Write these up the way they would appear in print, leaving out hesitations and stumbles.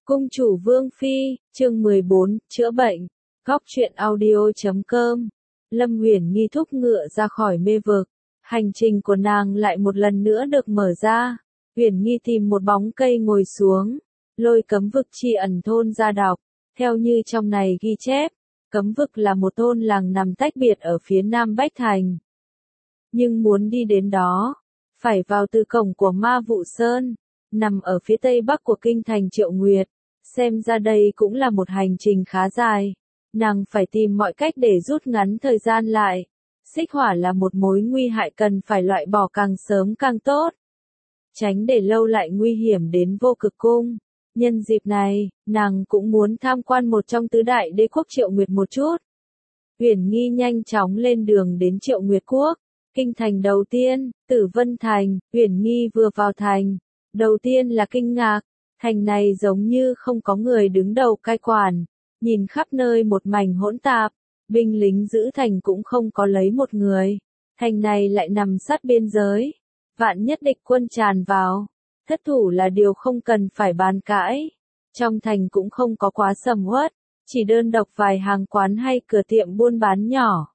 Cung chủ Vương Phi, chương 14, chữa bệnh. Góc truyện audio.com. Lâm Uyển Nghi thúc ngựa ra khỏi mê vực. Hành trình của nàng lại một lần nữa được mở ra. Uyển Nghi tìm một bóng cây ngồi xuống, lôi cấm vực tri ẩn thôn ra đọc. Theo như trong này ghi chép, cấm vực là một thôn làng nằm tách biệt ở phía nam Bách Thành. Nhưng muốn đi đến đó, phải vào từ cổng của Ma Vụ Sơn, nằm ở phía tây bắc của kinh thành Triệu Nguyệt. Xem ra đây cũng là một hành trình khá dài. Nàng phải tìm mọi cách để rút ngắn thời gian lại. Xích hỏa là một mối nguy hại cần phải loại bỏ càng sớm càng tốt. Tránh để lâu lại nguy hiểm đến Vô Cực Cung. Nhân dịp này, nàng cũng muốn tham quan một trong tứ đại đế quốc Triệu Nguyệt một chút. Uyển Nghi nhanh chóng lên đường đến Triệu Nguyệt Quốc. Kinh thành đầu tiên, Tử Vân Thành. Uyển Nghi vừa vào thành, đầu tiên là kinh ngạc. Thành này giống như không có người đứng đầu cai quản, nhìn khắp nơi một mảnh hỗn tạp, binh lính giữ thành cũng không có lấy một người. Thành này lại nằm sát biên giới, vạn nhất địch quân tràn vào, thất thủ là điều không cần phải bàn cãi. Trong thành cũng không có quá sầm uất, chỉ đơn độc vài hàng quán hay cửa tiệm buôn bán nhỏ.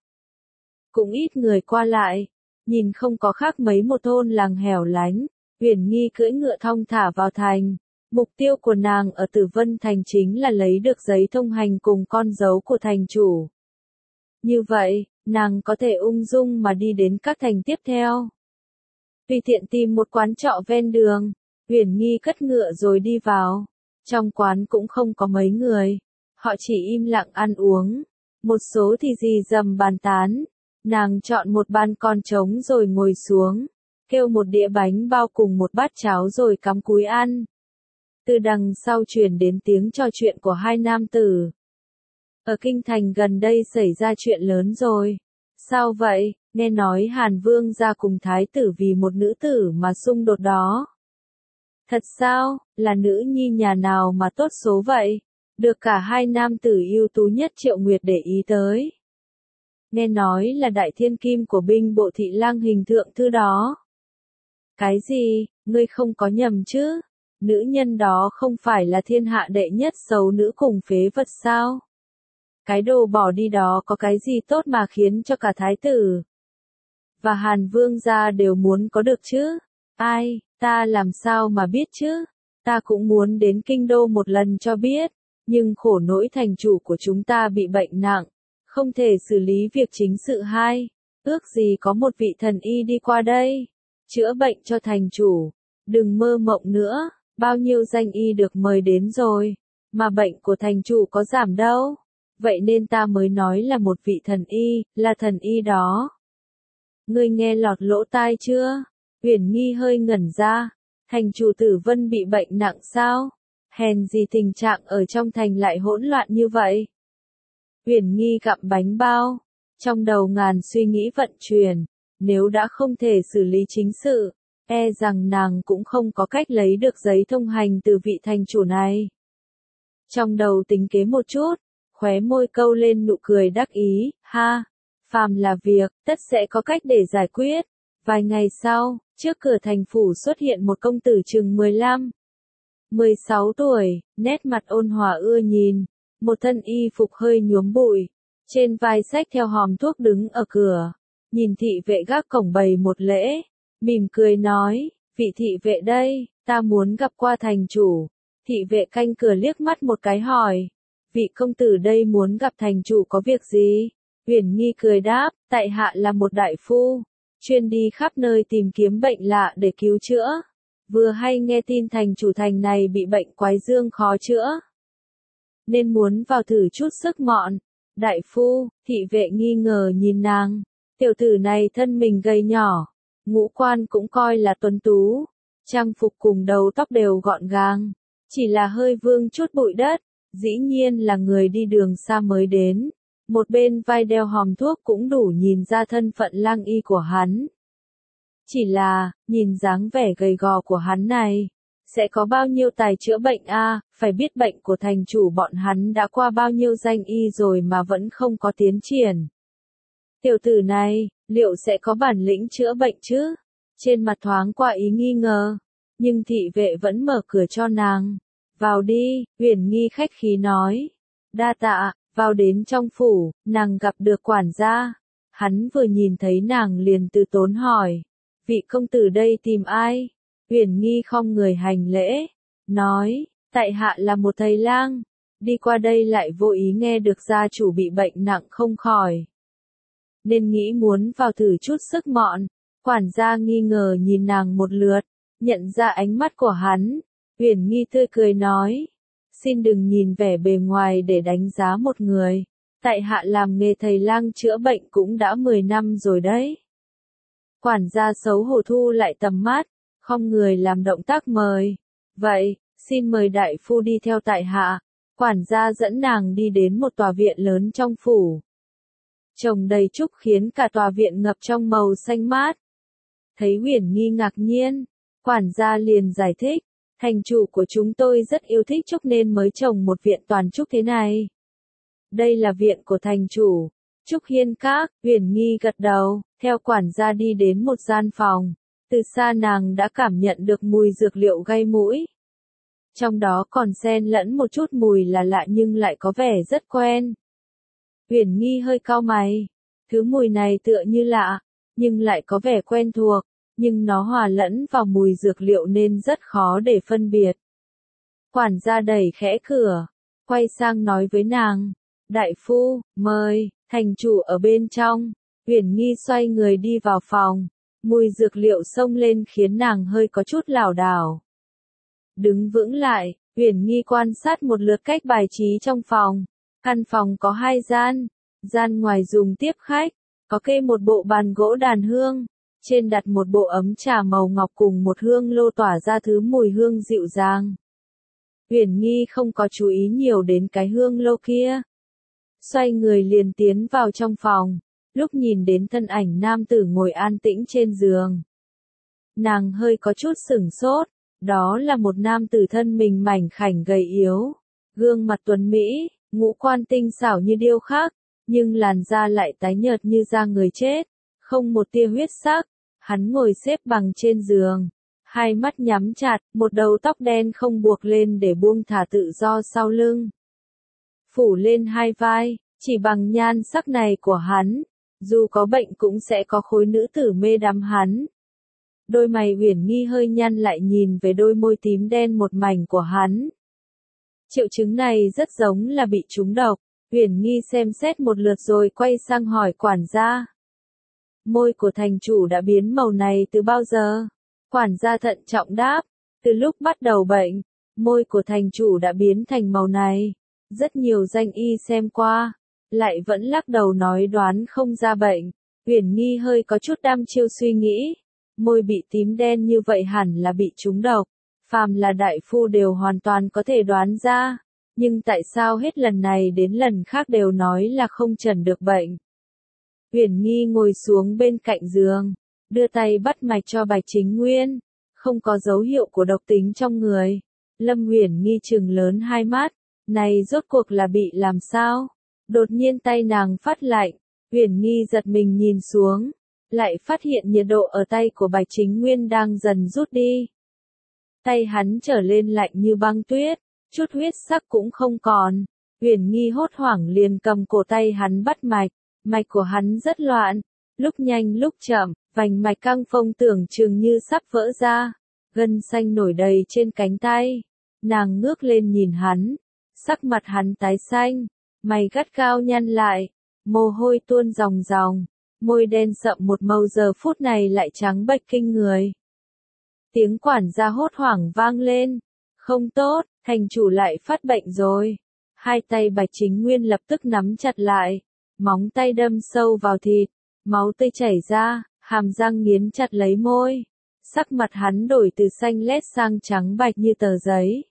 Cũng ít người qua lại, nhìn không có khác mấy một thôn làng hẻo lánh. Uyển Nghi cưỡi ngựa thong thả vào thành. Mục tiêu của nàng ở Tử Vân Thành chính là lấy được giấy thông hành cùng con dấu của thành chủ. Như vậy, nàng có thể ung dung mà đi đến các thành tiếp theo. Tùy tiện tìm một quán trọ ven đường, Uyển Nghi cất ngựa rồi đi vào. Trong quán cũng không có mấy người, họ chỉ im lặng ăn uống. Một số thì rì rầm bàn tán. Nàng chọn một bàn con trống rồi ngồi xuống, kêu một đĩa bánh bao cùng một bát cháo rồi cắm cúi ăn. Từ đằng sau truyền đến tiếng trò chuyện của hai nam tử. Ở kinh thành gần đây xảy ra chuyện lớn rồi. Sao vậy? Nghe nói Hàn Vương ra cùng thái tử vì một nữ tử mà xung đột đó. Thật sao? Là nữ nhi nhà nào mà tốt số vậy? Được cả hai nam tử ưu tú nhất Triệu Nguyệt để ý tới. Nghe nói là đại thiên kim của binh bộ thị lang hình thượng thư đó. Cái gì? Ngươi không có nhầm chứ? Nữ nhân đó không phải là thiên hạ đệ nhất xấu nữ cùng phế vật sao? Cái đồ bỏ đi đó có cái gì tốt mà khiến cho cả thái tử và Hàn Vương gia đều muốn có được chứ? Ai, ta làm sao mà biết chứ? Ta cũng muốn đến kinh đô một lần cho biết, nhưng khổ nỗi thành chủ của chúng ta bị bệnh nặng, không thể xử lý việc chính sự hai. Ước gì có một vị thần y đi qua đây, chữa bệnh cho thành chủ. Đừng mơ mộng nữa. Bao nhiêu danh y được mời đến rồi, mà bệnh của thành chủ có giảm đâu. Vậy nên ta mới nói là một vị thần y, là thần y đó. Ngươi nghe lọt lỗ tai chưa? Uyển Nghi hơi ngẩn ra. Thành chủ Tử Vân bị bệnh nặng sao? Hèn gì tình trạng ở trong thành lại hỗn loạn như vậy? Uyển Nghi gặm bánh bao, trong đầu ngàn suy nghĩ vận chuyển. Nếu đã không thể xử lý chính sự, e rằng nàng cũng không có cách lấy được giấy thông hành từ vị thành chủ này. Trong đầu tính kế một chút, khóe môi câu lên nụ cười đắc ý, ha, phàm là việc, tất sẽ có cách để giải quyết. Vài ngày sau, trước cửa thành phủ xuất hiện một công tử chừng 15, 16 tuổi, nét mặt ôn hòa ưa nhìn, một thân y phục hơi nhuốm bụi, trên vai xách theo hòm thuốc đứng ở cửa, nhìn thị vệ gác cổng bày một lễ. Mỉm cười nói, vị thị vệ đây, ta muốn gặp qua thành chủ. Thị vệ canh cửa liếc mắt một cái hỏi, vị công tử đây muốn gặp thành chủ có việc gì? Uyển Nghi cười đáp, tại hạ là một đại phu, chuyên đi khắp nơi tìm kiếm bệnh lạ để cứu chữa. Vừa hay nghe tin thành chủ thành này bị bệnh quái dương khó chữa, nên muốn vào thử chút sức mọn. Đại phu, thị vệ nghi ngờ nhìn nàng, tiểu tử này thân mình gầy nhỏ. Ngũ quan cũng coi là tuấn tú, trang phục cùng đầu tóc đều gọn gàng, chỉ là hơi vương chút bụi đất, dĩ nhiên là người đi đường xa mới đến. Một bên vai đeo hòm thuốc cũng đủ nhìn ra thân phận lang y của hắn. Chỉ là, nhìn dáng vẻ gầy gò của hắn này, sẽ có bao nhiêu tài chữa bệnh a? Phải biết bệnh của thành chủ bọn hắn đã qua bao nhiêu danh y rồi mà vẫn không có tiến triển. Tiểu tử này, liệu sẽ có bản lĩnh chữa bệnh chứ? Trên mặt thoáng qua ý nghi ngờ, nhưng thị vệ vẫn mở cửa cho nàng. Vào đi, Uyển Nghi khách khí nói. Đa tạ, vào đến trong phủ, nàng gặp được quản gia. Hắn vừa nhìn thấy nàng liền từ tốn hỏi. Vị công tử đây tìm ai? Uyển Nghi khom người hành lễ. Nói, tại hạ là một thầy lang. Đi qua đây lại vô ý nghe được gia chủ bị bệnh nặng không khỏi. Nên nghĩ muốn vào thử chút sức mọn. Quản gia nghi ngờ nhìn nàng một lượt, nhận ra ánh mắt của hắn. Uyển Nghi tươi cười nói, xin đừng nhìn vẻ bề ngoài để đánh giá một người. Tại hạ làm nghề thầy lang chữa bệnh cũng đã 10 năm rồi đấy. Quản gia xấu hổ thu lại tầm mắt, khom người làm động tác mời. Vậy, xin mời đại phu đi theo tại hạ. Quản gia dẫn nàng đi đến một tòa viện lớn trong phủ. Trồng đầy trúc khiến cả tòa viện ngập trong màu xanh mát. Thấy Uyển Nghi ngạc nhiên, quản gia liền giải thích, thành chủ của chúng tôi rất yêu thích trúc nên mới trồng một viện toàn trúc thế này. Đây là viện của thành chủ, Trúc Hiên Các. Uyển Nghi gật đầu, theo quản gia đi đến một gian phòng. Từ xa nàng đã cảm nhận được mùi dược liệu gây mũi. Trong đó còn xen lẫn một chút mùi là lạ nhưng lại có vẻ rất quen. Uyển Nghi hơi cau mày, thứ mùi này tựa như lạ, nhưng lại có vẻ quen thuộc, nhưng nó hòa lẫn vào mùi dược liệu nên rất khó để phân biệt. Quản gia đẩy khẽ cửa, quay sang nói với nàng, đại phu, mời, thành chủ ở bên trong. Uyển Nghi xoay người đi vào phòng, mùi dược liệu xông lên khiến nàng hơi có chút lảo đảo. Đứng vững lại, Uyển Nghi quan sát một lượt cách bài trí trong phòng. Căn phòng có 2 gian, gian ngoài dùng tiếp khách, có kê một bộ bàn gỗ đàn hương, trên đặt một bộ ấm trà màu ngọc cùng một hương lô tỏa ra thứ mùi hương dịu dàng. Uyển Nghi không có chú ý nhiều đến cái hương lô kia. Xoay người liền tiến vào trong phòng, lúc nhìn đến thân ảnh nam tử ngồi an tĩnh trên giường. Nàng hơi có chút sửng sốt, đó là một nam tử thân mình mảnh khảnh gầy yếu, gương mặt tuấn mỹ, ngũ quan tinh xảo như điêu khắc, nhưng làn da lại tái nhợt như da người chết, không một tia huyết sắc. Hắn ngồi xếp bằng trên giường, hai mắt nhắm chặt, một đầu tóc đen không buộc lên để buông thả tự do sau lưng. Phủ lên hai vai, chỉ bằng nhan sắc này của hắn, dù có bệnh cũng sẽ có khối nữ tử mê đắm hắn. Đôi mày Uyển Nghi hơi nhăn lại nhìn về đôi môi tím đen một mảnh của hắn. Triệu chứng này rất giống là bị trúng độc. Uyển Nghi xem xét một lượt rồi quay sang hỏi quản gia. Môi của thành chủ đã biến màu này từ bao giờ? Quản gia thận trọng đáp, từ lúc bắt đầu bệnh, môi của thành chủ đã biến thành màu này. Rất nhiều danh y xem qua, lại vẫn lắc đầu nói đoán không ra bệnh. Uyển Nghi hơi có chút đăm chiêu suy nghĩ, môi bị tím đen như vậy hẳn là bị trúng độc. Phàm là đại phu đều hoàn toàn có thể đoán ra, nhưng tại sao hết lần này đến lần khác đều nói là không chẩn được bệnh? Uyển Nghi ngồi xuống bên cạnh giường, đưa tay bắt mạch cho Bạch Chính Nguyên, không có dấu hiệu của độc tính trong người. Lâm Uyển Nghi trừng lớn hai mắt, này rốt cuộc là bị làm sao? Đột nhiên tay nàng phát lạnh, Uyển Nghi giật mình nhìn xuống, lại phát hiện nhiệt độ ở tay của Bạch Chính Nguyên đang dần rút đi. Tay hắn trở lên lạnh như băng tuyết, chút huyết sắc cũng không còn. Uyển Nghi hốt hoảng liền cầm cổ tay hắn bắt mạch, mạch của hắn rất loạn, lúc nhanh lúc chậm, vành mạch căng phồng tưởng chừng như sắp vỡ ra, gân xanh nổi đầy trên cánh tay. Nàng ngước lên nhìn hắn, sắc mặt hắn tái xanh, mày gắt gao nhăn lại, mồ hôi tuôn ròng ròng, môi đen sậm một màu giờ phút này lại trắng bệch kinh người. Tiếng quản gia hốt hoảng vang lên, không tốt, thành chủ lại phát bệnh rồi. Hai tay Bạch Chính Nguyên lập tức nắm chặt lại, móng tay đâm sâu vào thịt, máu tươi chảy ra, hàm răng nghiến chặt lấy môi. Sắc mặt hắn đổi từ xanh lét sang trắng bạch như tờ giấy.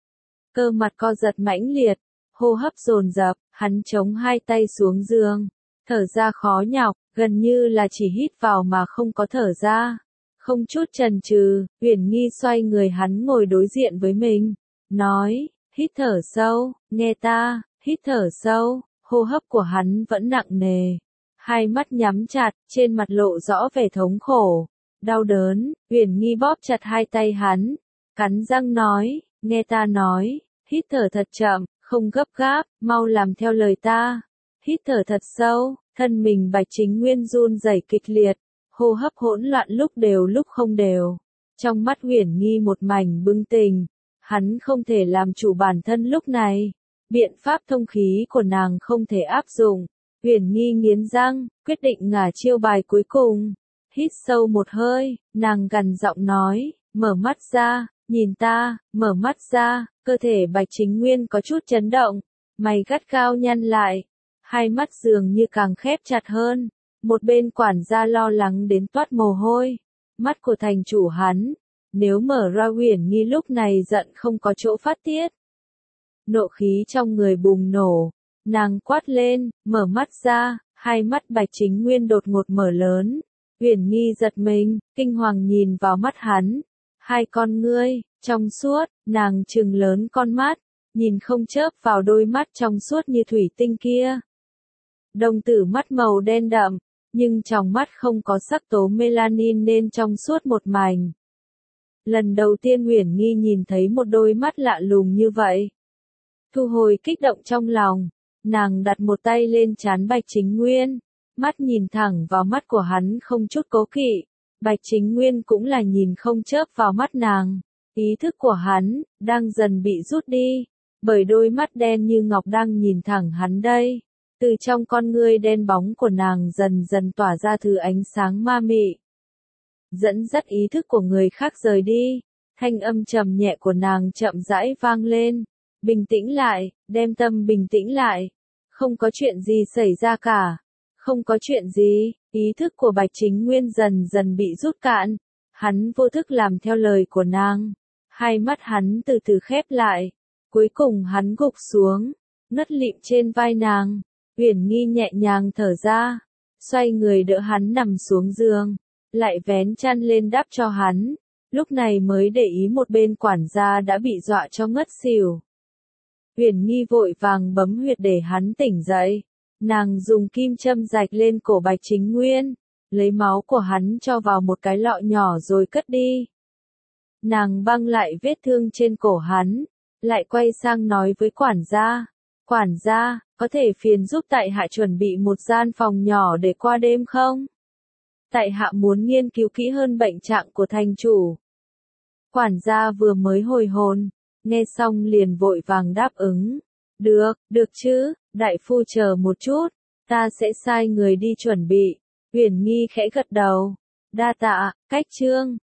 Cơ mặt co giật mãnh liệt, hô hấp dồn dập, hắn chống hai tay xuống giường, thở ra khó nhọc, gần như là chỉ hít vào mà không có thở ra. Không chút chần chừ, Uyển Nghi xoay người hắn ngồi đối diện với mình, nói, hít thở sâu, nghe ta, hít thở sâu. Hô hấp của hắn vẫn nặng nề, hai mắt nhắm chặt, trên mặt lộ rõ vẻ thống khổ, đau đớn. Uyển Nghi bóp chặt hai tay hắn, cắn răng nói, nghe ta nói, hít thở thật chậm, không gấp gáp, mau làm theo lời ta. Hít thở thật sâu, thân mình Bạch Chính Nguyên run rẩy kịch liệt, hô hấp hỗn loạn lúc đều lúc không đều. Trong mắt Uyển Nghi một mảnh bừng tỉnh, hắn không thể làm chủ bản thân lúc này. Biện pháp thông khí của nàng không thể áp dụng. Uyển Nghi nghiến răng, quyết định ngả chiêu bài cuối cùng. Hít sâu một hơi, nàng gằn giọng nói, mở mắt ra, nhìn ta, mở mắt ra, cơ thể Bạch Chính Nguyên có chút chấn động, mày gắt gao nhăn lại, hai mắt dường như càng khép chặt hơn. Một bên quản gia lo lắng đến toát mồ hôi, mắt của thành chủ hắn, nếu mở ra Uyển Nghi lúc này giận không có chỗ phát tiết. Nộ khí trong người bùng nổ, nàng quát lên, mở mắt ra, hai mắt Bạch Chính Nguyên đột ngột mở lớn. Uyển Nghi giật mình, kinh hoàng nhìn vào mắt hắn, hai con ngươi, trong suốt, nàng trừng lớn con mắt, nhìn không chớp vào đôi mắt trong suốt như thủy tinh kia. Đồng tử mắt màu đen đậm, nhưng trong mắt không có sắc tố melanin nên trong suốt một mảnh. Lần đầu tiên Uyển Nghi nhìn thấy một đôi mắt lạ lùng như vậy. Thu hồi kích động trong lòng, nàng đặt một tay lên trán Bạch Chính Nguyên, mắt nhìn thẳng vào mắt của hắn không chút cố kỵ. Bạch Chính Nguyên cũng là nhìn không chớp vào mắt nàng, ý thức của hắn đang dần bị rút đi, bởi đôi mắt đen như ngọc đang nhìn thẳng hắn đây. Từ trong con ngươi đen bóng của nàng dần dần tỏa ra thứ ánh sáng ma mị, dẫn dắt ý thức của người khác rời đi. Thanh âm trầm nhẹ của nàng chậm rãi vang lên, bình tĩnh lại, đem tâm bình tĩnh lại, không có chuyện gì xảy ra cả, không có chuyện gì. Ý thức của Bạch Chính Nguyên dần dần bị rút cạn, hắn vô thức làm theo lời của nàng, hai mắt hắn từ từ khép lại, cuối cùng hắn gục xuống, ngất lịm trên vai nàng. Uyển Nghi nhẹ nhàng thở ra, xoay người đỡ hắn nằm xuống giường, lại vén chăn lên đắp cho hắn, lúc này mới để ý một bên quản gia đã bị dọa cho ngất xỉu. Uyển Nghi vội vàng bấm huyệt để hắn tỉnh dậy, nàng dùng kim châm rạch lên cổ Bạch Chính Nguyên, lấy máu của hắn cho vào một cái lọ nhỏ rồi cất đi. Nàng băng lại vết thương trên cổ hắn, lại quay sang nói với quản gia, có thể phiền giúp tại hạ chuẩn bị một gian phòng nhỏ để qua đêm không? Tại hạ muốn nghiên cứu kỹ hơn bệnh trạng của thành chủ. Quản gia vừa mới hồi hồn, nghe xong liền vội vàng đáp ứng. Được chứ, đại phu chờ một chút, ta sẽ sai người đi chuẩn bị. Uyển Nghi khẽ gật đầu. Đa tạ, cách chương.